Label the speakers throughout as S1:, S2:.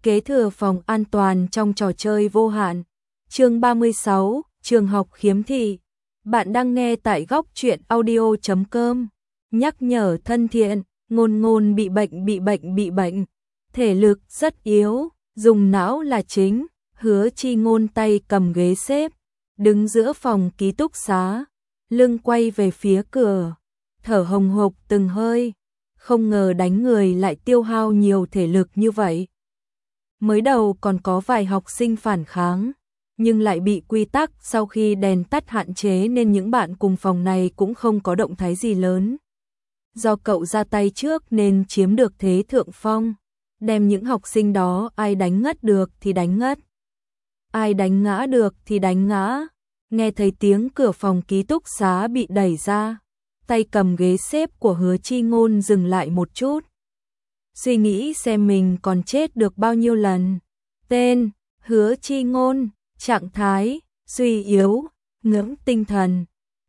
S1: Kế thừa phòng an toàn trong trò chơi vô hạn. Chương 36, trường học khiếm thị. Bạn đang nghe tại góc truyện audio.com. Nhắc nhở thân thiện, Ngôn Ngôn bị bệnh. Thể lực rất yếu, dùng não là chính. Hứa Chi Ngôn tay cầm ghế xếp, đứng giữa phòng ký túc xá, lưng quay về phía cửa, thở hồng hộc từng hơi. Không ngờ đánh người lại tiêu hao nhiều thể lực như vậy. Mới đầu còn có vài học sinh phản kháng, nhưng lại bị quy tắc sau khi đèn tắt hạn chế nên những bạn cùng phòng này cũng không có động thái gì lớn. Do cậu ra tay trước nên chiếm được thế thượng phong, đem những học sinh đó ai đánh ngất được thì đánh ngất, ai đánh ngã được thì đánh ngã. Nghe thấy tiếng cửa phòng ký túc xá bị đẩy ra, tay cầm ghế xếp của Hứa Chi Ngôn dừng lại một chút. Suy nghĩ xem mình còn chết được bao nhiêu lần. Tên: Hứa Chi Ngôn, trạng thái: suy yếu, ngưỡng tinh thần: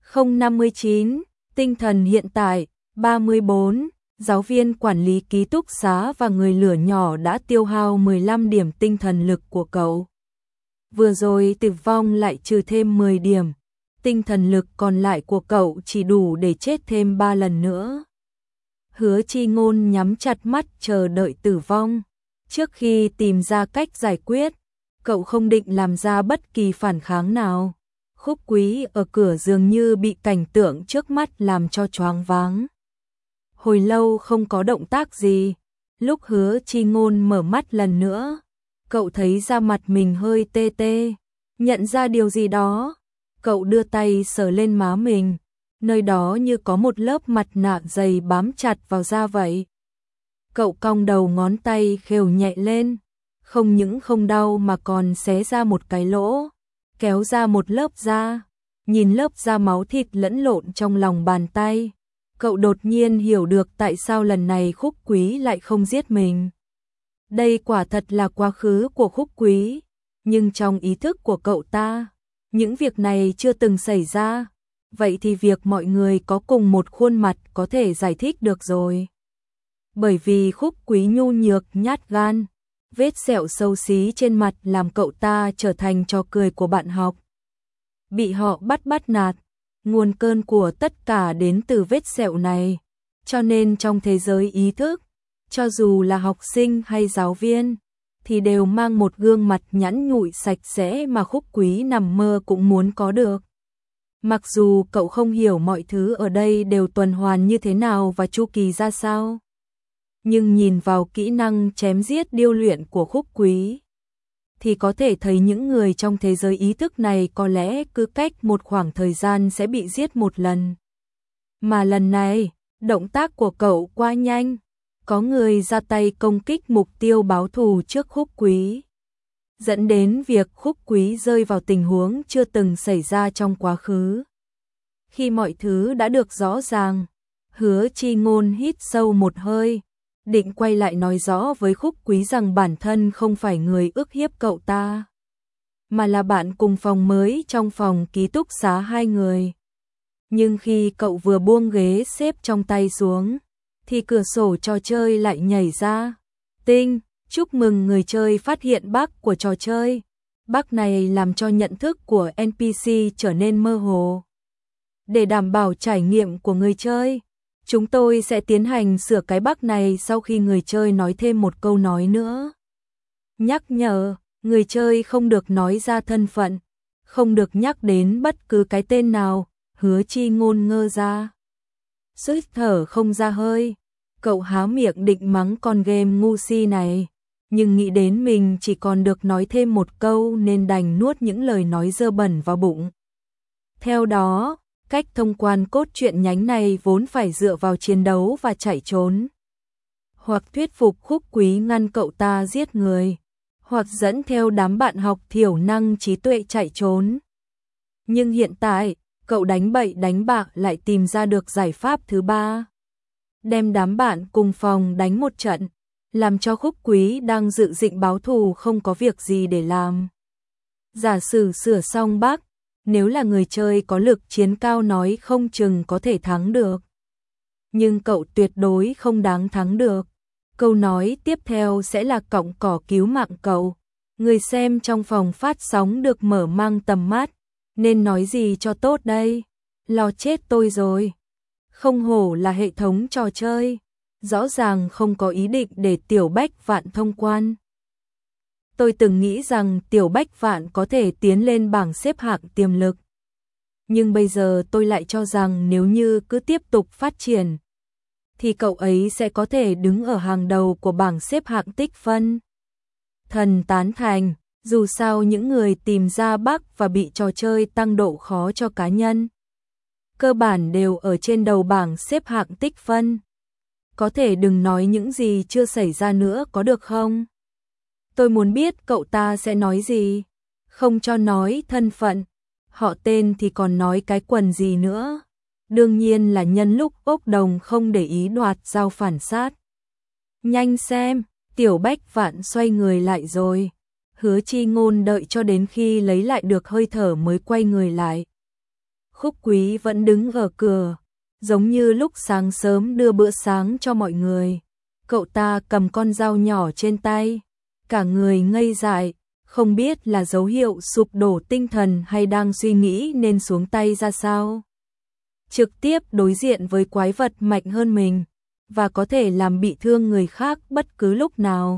S1: 059, tinh thần hiện tại 34. Giáo viên quản lý ký túc xá và người lửa nhỏ đã tiêu hao 15 điểm tinh thần lực của cậu. Vừa rồi tử vong lại trừ thêm 10 điểm. Tinh thần lực còn lại của cậu chỉ đủ để chết thêm 3 lần nữa. Hứa Chi Ngôn nhắm chặt mắt chờ đợi tử vong. Trước khi tìm ra cách giải quyết, cậu không định làm ra bất kỳ phản kháng nào. Khúc Quý ở cửa dường như bị cảnh tượng trước mắt làm cho choáng váng. Hồi lâu không có động tác gì. Lúc Hứa Chi Ngôn mở mắt lần nữa, cậu thấy da mặt mình hơi tê tê. Nhận ra điều gì đó, cậu đưa tay sờ lên má mình. Nơi đó như có một lớp mặt nạ dày bám chặt vào da vậy. Cậu cong đầu ngón tay khều nhẹ lên. Không những không đau mà còn xé ra một cái lỗ, kéo ra một lớp da. Nhìn lớp da máu thịt lẫn lộn trong lòng bàn tay, cậu đột nhiên hiểu được tại sao lần này Khúc Quý lại không giết mình. Đây quả thật là quá khứ của Khúc Quý, nhưng trong ý thức của cậu ta, những việc này chưa từng xảy ra. Vậy thì việc mọi người có cùng một khuôn mặt có thể giải thích được rồi. Bởi vì Khúc Quý nhu nhược nhát gan, vết sẹo xấu xí trên mặt làm cậu ta trở thành trò cười của bạn học. Bị họ bắt nạt, nguồn cơn của tất cả đến từ vết sẹo này. Cho nên trong thế giới ý thức, cho dù là học sinh hay giáo viên, thì đều mang một gương mặt nhẵn nhụi sạch sẽ mà Khúc Quý nằm mơ cũng muốn có được. Mặc dù cậu không hiểu mọi thứ ở đây đều tuần hoàn như thế nào và chu kỳ ra sao, nhưng nhìn vào kỹ năng chém giết điêu luyện của Khúc Quý, thì có thể thấy những người trong thế giới ý thức này có lẽ cứ cách một khoảng thời gian sẽ bị giết một lần. Mà lần này, động tác của cậu quá nhanh, có người ra tay công kích mục tiêu báo thù trước Khúc Quý, dẫn đến việc Khúc Quý rơi vào tình huống chưa từng xảy ra trong quá khứ. Khi mọi thứ đã được rõ ràng, Hứa Chi Ngôn hít sâu một hơi, định quay lại nói rõ với Khúc Quý rằng bản thân không phải người ức hiếp cậu ta, mà là bạn cùng phòng mới trong phòng ký túc xá hai người. Nhưng khi cậu vừa buông ghế xếp trong tay xuống, thì cửa sổ trò chơi lại nhảy ra. Tinh, chúc mừng người chơi phát hiện bug của trò chơi. Bug này làm cho nhận thức của NPC trở nên mơ hồ. Để đảm bảo trải nghiệm của người chơi, chúng tôi sẽ tiến hành sửa cái bug này sau khi người chơi nói thêm một câu nói nữa. Nhắc nhở, người chơi không được nói ra thân phận, không được nhắc đến bất cứ cái tên nào. Hứa Chi Ngôn ngơ ra, suýt thở không ra hơi. Cậu há miệng định mắng con game ngu si này, nhưng nghĩ đến mình chỉ còn được nói thêm một câu nên đành nuốt những lời nói dơ bẩn vào bụng. Theo đó, cách thông quan cốt truyện nhánh này vốn phải dựa vào chiến đấu và chạy trốn, hoặc thuyết phục Khúc Quý ngăn cậu ta giết người, hoặc dẫn theo đám bạn học thiểu năng trí tuệ chạy trốn. Nhưng hiện tại, cậu đánh bậy đánh bạ lại tìm ra được giải pháp thứ ba. Đem đám bạn cùng phòng đánh một trận, làm cho Khúc Quý đang dự định báo thù không có việc gì để làm. Giả sử sửa xong bug, nếu là người chơi có lực chiến cao nói không chừng có thể thắng được. Nhưng cậu tuyệt đối không đáng thắng được. Câu nói tiếp theo sẽ là cọng cỏ cứu mạng cậu. Người xem trong phòng phát sóng được mở mang tầm mắt, nên nói gì cho tốt đây? Lo chết tôi rồi. Không hổ là hệ thống trò chơi, rõ ràng không có ý định để Tiểu Bách Vạn thông quan. Tôi từng nghĩ rằng Tiểu Bách Vạn có thể tiến lên bảng xếp hạng tiềm lực. Nhưng bây giờ tôi lại cho rằng nếu như cứ tiếp tục phát triển, thì cậu ấy sẽ có thể đứng ở hàng đầu của bảng xếp hạng tích phân. Thần tán thành, dù sao những người tìm ra bug và bị trò chơi tăng độ khó cho cá nhân, cơ bản đều ở trên đầu bảng xếp hạng tích phân. Có thể đừng nói những gì chưa xảy ra nữa có được không? Tôi muốn biết cậu ta sẽ nói gì. Không cho nói thân phận, họ tên thì còn nói cái quần gì nữa. Đương nhiên là nhân lúc ốc đồng không để ý đoạt dao phản sát. Nhanh xem, Tiểu Bách Vạn xoay người lại rồi. Hứa Chi Ngôn đợi cho đến khi lấy lại được hơi thở mới quay người lại. Khúc Quý vẫn đứng ở cửa, giống như lúc sáng sớm đưa bữa sáng cho mọi người. Cậu ta cầm con dao nhỏ trên tay, cả người ngây dại, không biết là dấu hiệu sụp đổ tinh thần hay đang suy nghĩ nên xuống tay ra sao. Trực tiếp đối diện với quái vật mạnh hơn mình, và có thể làm bị thương người khác bất cứ lúc nào.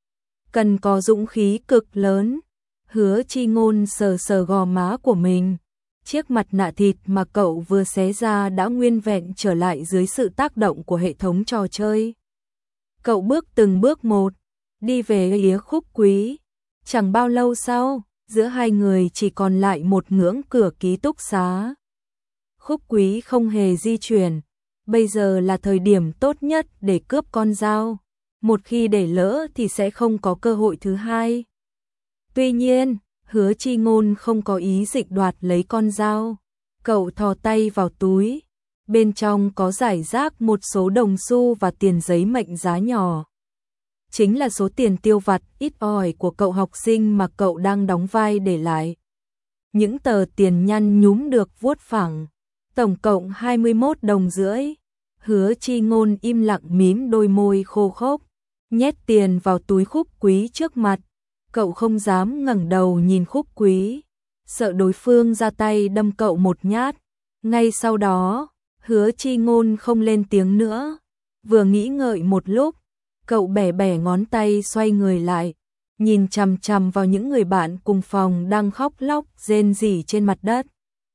S1: Cần có dũng khí cực lớn. Hứa Chi Ngôn sờ sờ gò má của mình. Chiếc mặt nạ thịt mà cậu vừa xé ra đã nguyên vẹn trở lại dưới sự tác động của hệ thống trò chơi. Cậu bước từng bước một, đi về phía Khúc Quý. Chẳng bao lâu sau, giữa hai người chỉ còn lại một ngưỡng cửa ký túc xá. Khúc Quý không hề di chuyển, bây giờ là thời điểm tốt nhất để cướp con dao. Một khi để lỡ thì sẽ không có cơ hội thứ hai. Tuy nhiên, Hứa Chi Ngôn không có ý định đoạt lấy con dao. Cậu thò tay vào túi, bên trong có rải rác một số đồng xu và tiền giấy mệnh giá nhỏ. Chính là số tiền tiêu vặt ít ỏi của cậu học sinh mà cậu đang đóng vai để lại. Những tờ tiền nhăn nhúm được vuốt phẳng, tổng cộng 21 đồng rưỡi. Hứa Chi Ngôn im lặng mím đôi môi khô khốc, nhét tiền vào túi Khúc Quý trước mặt. Cậu không dám ngẩng đầu nhìn Khúc Quý, sợ đối phương ra tay đâm cậu một nhát. Ngay sau đó, Hứa Chi Ngôn không lên tiếng nữa. Vừa nghĩ ngợi một lúc, cậu bẻ bẻ ngón tay xoay người lại, nhìn chằm chằm vào những người bạn cùng phòng đang khóc lóc rên rỉ trên mặt đất.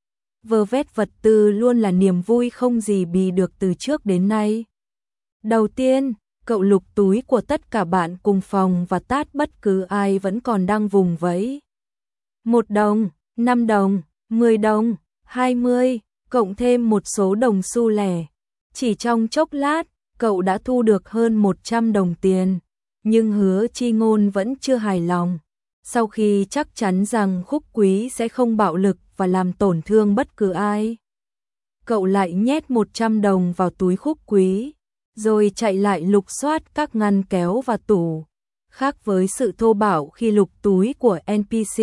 S1: Vơ vét vật tư luôn là niềm vui không gì bì được từ trước đến nay. Đầu tiên, cậu lục túi của tất cả bạn cùng phòng và tát bất cứ ai vẫn còn đang vùng vẫy. 1 đồng, 5 đồng, 10 đồng, 20, cộng thêm một số đồng xu lẻ. Chỉ trong chốc lát, cậu đã thu được hơn 100 đồng tiền. Nhưng Hứa Chi Ngôn vẫn chưa hài lòng. Sau khi chắc chắn rằng Khúc Quý sẽ không bạo lực và làm tổn thương bất cứ ai, cậu lại nhét 100 đồng vào túi Khúc Quý, rồi chạy lại lục soát các ngăn kéo và tủ. Khác với sự thô bạo khi lục túi của NPC,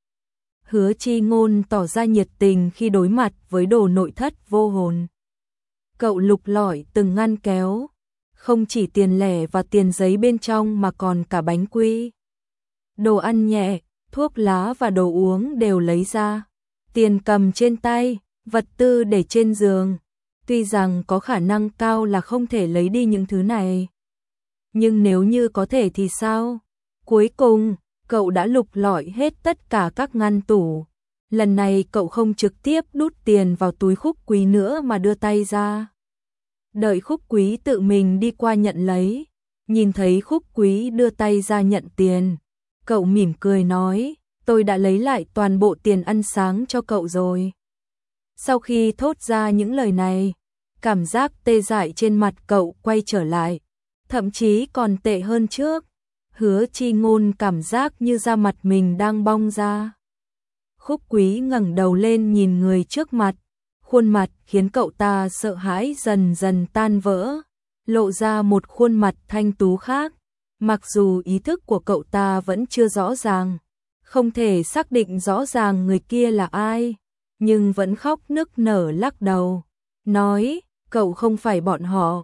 S1: Hứa Chi Ngôn tỏ ra nhiệt tình khi đối mặt với đồ nội thất vô hồn. Cậu lục lọi từng ngăn kéo, không chỉ tiền lẻ và tiền giấy bên trong mà còn cả bánh quy, đồ ăn nhẹ, thuốc lá và đồ uống đều lấy ra. Tiền cầm trên tay, vật tư để trên giường. Tuy rằng có khả năng cao là không thể lấy đi những thứ này, nhưng nếu như có thể thì sao? Cuối cùng, cậu đã lục lọi hết tất cả các ngăn tủ. Lần này cậu không trực tiếp đút tiền vào túi Khúc Quý nữa mà đưa tay ra. Đợi Khúc Quý tự mình đi qua nhận lấy, nhìn thấy Khúc Quý đưa tay ra nhận tiền, cậu mỉm cười nói, tôi đã lấy lại toàn bộ tiền ăn sáng cho cậu rồi. Sau khi thốt ra những lời này, cảm giác tê dại trên mặt cậu quay trở lại, thậm chí còn tệ hơn trước. Hứa Chi Ngôn cảm giác như da mặt mình đang bong ra. Khúc Quý ngẩng đầu lên nhìn người trước mặt, khuôn mặt khiến cậu ta sợ hãi dần dần tan vỡ, lộ ra một khuôn mặt thanh tú khác. Mặc dù ý thức của cậu ta vẫn chưa rõ ràng, không thể xác định rõ ràng người kia là ai, nhưng vẫn khóc nức nở lắc đầu, nói, cậu không phải bọn họ,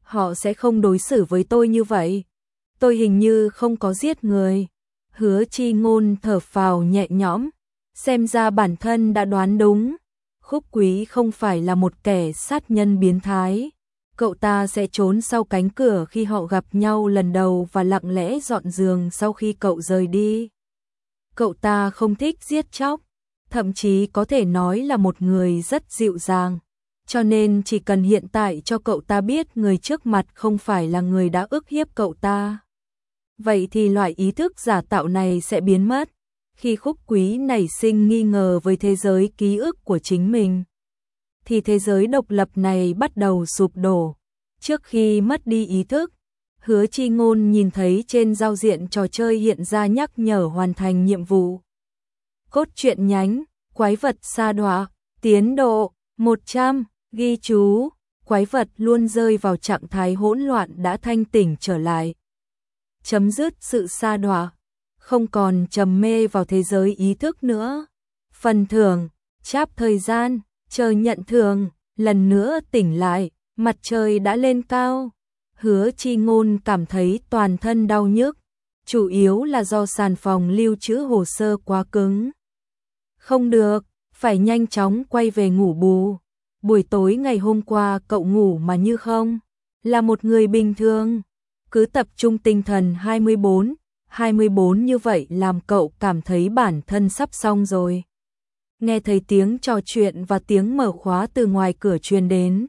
S1: họ sẽ không đối xử với tôi như vậy. Tôi hình như không có giết người. Hứa Chi Ngôn thở phào nhẹ nhõm, xem ra bản thân đã đoán đúng. Khúc Quý không phải là một kẻ sát nhân biến thái. Cậu ta sẽ trốn sau cánh cửa khi họ gặp nhau lần đầu và lặng lẽ dọn giường sau khi cậu rời đi. Cậu ta không thích giết chóc, thậm chí có thể nói là một người rất dịu dàng. Cho nên chỉ cần hiện tại cho cậu ta biết người trước mặt không phải là người đã ức hiếp cậu ta. Vậy thì loại ý thức giả tạo này sẽ biến mất. Khi Khúc Quý nảy sinh nghi ngờ với thế giới ký ức của chính mình, thì thế giới độc lập này bắt đầu sụp đổ. Trước khi mất đi ý thức, Hứa Chi Ngôn nhìn thấy trên giao diện trò chơi hiện ra nhắc nhở hoàn thành nhiệm vụ. Cốt truyện nhánh, quái vật sa đọa, tiến độ 100, ghi chú, quái vật luôn rơi vào trạng thái hỗn loạn đã thanh tỉnh trở lại. Chấm dứt sự sa đọa, không còn trầm mê vào thế giới ý thức nữa. Phần thưởng, cháp thời gian, chờ nhận thưởng, lần nữa tỉnh lại, mặt trời đã lên cao. Hứa Chi Ngôn cảm thấy toàn thân đau nhức, chủ yếu là do sàn phòng lưu trữ hồ sơ quá cứng. Không được, phải nhanh chóng quay về ngủ bù. Buổi tối ngày hôm qua cậu ngủ mà như không, là một người bình thường. Cứ tập trung tinh thần 24 như vậy làm cậu cảm thấy bản thân sắp xong rồi. Nghe thấy tiếng trò chuyện và tiếng mở khóa từ ngoài cửa truyền đến.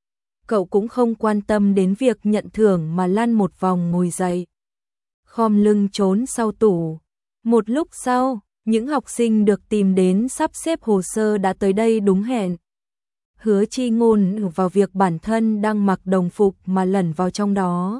S1: Cậu cũng không quan tâm đến việc nhận thưởng mà lăn một vòng ngồi dậy. Khom lưng trốn sau tủ. Một lúc sau, những học sinh được tìm đến sắp xếp hồ sơ đã tới đây đúng hẹn. Hứa Chi Ngôn vào việc bản thân đang mặc đồng phục mà lẩn vào trong đó.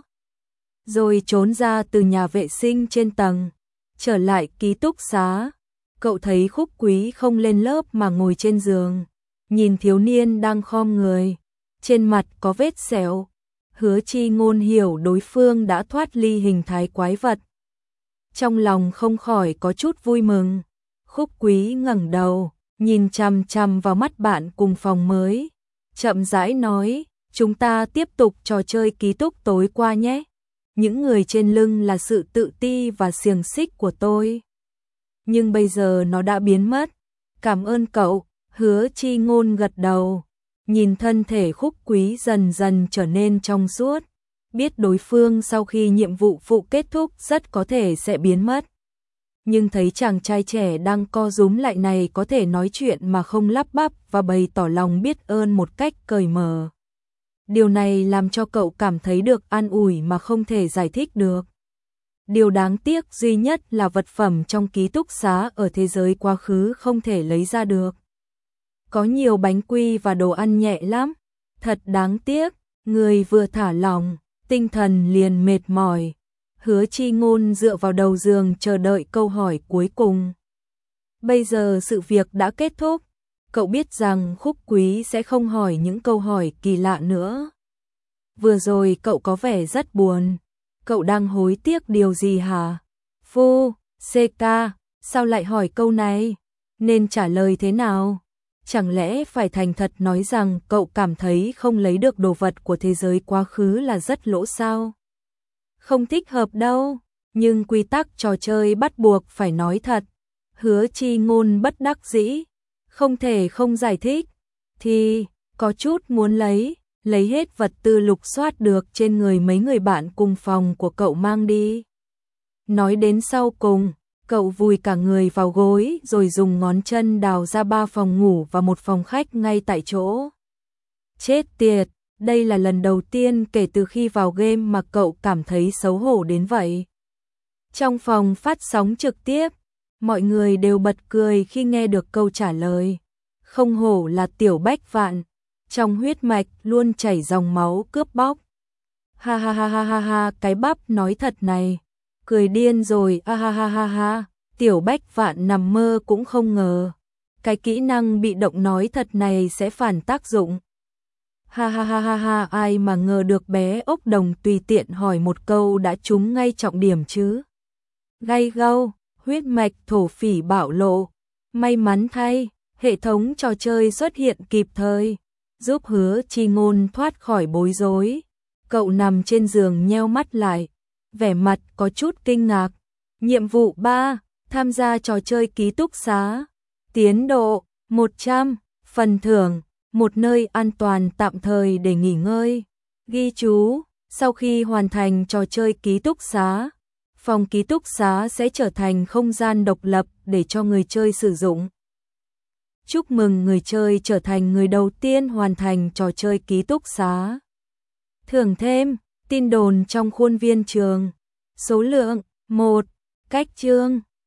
S1: Rồi trốn ra từ nhà vệ sinh trên tầng, trở lại ký túc xá. Cậu thấy Khúc Quý không lên lớp mà ngồi trên giường, nhìn thiếu niên đang khom người, trên mặt có vết sẹo. Hứa Chi Ngôn hiểu đối phương đã thoát ly hình thái quái vật. Trong lòng không khỏi có chút vui mừng. Khúc Quý ngẩng đầu, nhìn chằm chằm vào mắt bạn cùng phòng mới, chậm rãi nói, chúng ta tiếp tục trò chơi ký túc tối qua nhé. Những người trên lưng là sự tự ti và xiềng xích của tôi. Nhưng bây giờ nó đã biến mất. Cảm ơn cậu. Hứa Chi Ngôn gật đầu, nhìn thân thể Khúc Quý dần dần trở nên trong suốt, biết đối phương sau khi nhiệm vụ phụ kết thúc rất có thể sẽ biến mất. Nhưng thấy chàng trai trẻ đang co rúm lại này có thể nói chuyện mà không lắp bắp và bày tỏ lòng biết ơn một cách cởi mở. Điều này làm cho cậu cảm thấy được an ủi mà không thể giải thích được. Điều đáng tiếc duy nhất là vật phẩm trong ký túc xá ở thế giới quá khứ không thể lấy ra được. Có nhiều bánh quy và đồ ăn nhẹ lắm. Thật đáng tiếc, người vừa thả lỏng, tinh thần liền mệt mỏi. Hứa Chi Ngôn dựa vào đầu giường chờ đợi câu hỏi cuối cùng. Bây giờ sự việc đã kết thúc. Cậu biết rằng Khúc Quý sẽ không hỏi những câu hỏi kỳ lạ nữa. Vừa rồi cậu có vẻ rất buồn. Cậu đang hối tiếc điều gì hả? Phu, CK, sao lại hỏi câu này? Nên trả lời thế nào? Chẳng lẽ phải thành thật nói rằng cậu cảm thấy không lấy được đồ vật của thế giới quá khứ là rất lỗ sao? Không thích hợp đâu, nhưng quy tắc trò chơi bắt buộc phải nói thật. Hứa Chi Ngôn bất đắc dĩ, không thể không giải thích. Thì, có chút muốn lấy hết vật tư lục soát được trên người mấy người bạn cùng phòng của cậu mang đi. Nói đến sau cùng, cậu vùi cả người vào gối rồi dùng ngón chân đào ra 3 phòng ngủ và 1 phòng khách ngay tại chỗ. Chết tiệt, đây là lần đầu tiên kể từ khi vào game mà cậu cảm thấy xấu hổ đến vậy. Trong phòng phát sóng trực tiếp, mọi người đều bật cười khi nghe được câu trả lời. Không hổ là Tiểu Bách Vạn, trong huyết mạch luôn chảy dòng máu cướp bóc. Ha ha ha ha ha ha, cái bắp nói thật này, cười điên rồi, ha ha ha ha ha. Tiểu Bách Vạn nằm mơ cũng không ngờ cái kỹ năng bị động nói thật này sẽ phản tác dụng. Ha ha ha ha ha, ai mà ngờ được bé ốc đồng tùy tiện hỏi một câu đã trúng ngay trọng điểm chứ. Gay gâu, huyết mạch thổ phỉ bạo lộ. May mắn thay, hệ thống trò chơi xuất hiện kịp thời, giúp Hứa Chi Ngôn thoát khỏi bối rối. Cậu nằm trên giường nheo mắt lại, vẻ mặt có chút kinh ngạc. Nhiệm vụ 3, tham gia trò chơi ký túc xá. Tiến độ 100, phần thưởng, một nơi an toàn tạm thời để nghỉ ngơi. Ghi chú, sau khi hoàn thành trò chơi ký túc xá, phòng ký túc xá sẽ trở thành không gian độc lập để cho người chơi sử dụng. Chúc mừng người chơi trở thành người đầu tiên hoàn thành trò chơi ký túc xá. Thưởng thêm, tin đồn trong khuôn viên trường. Số lượng 1, cách chương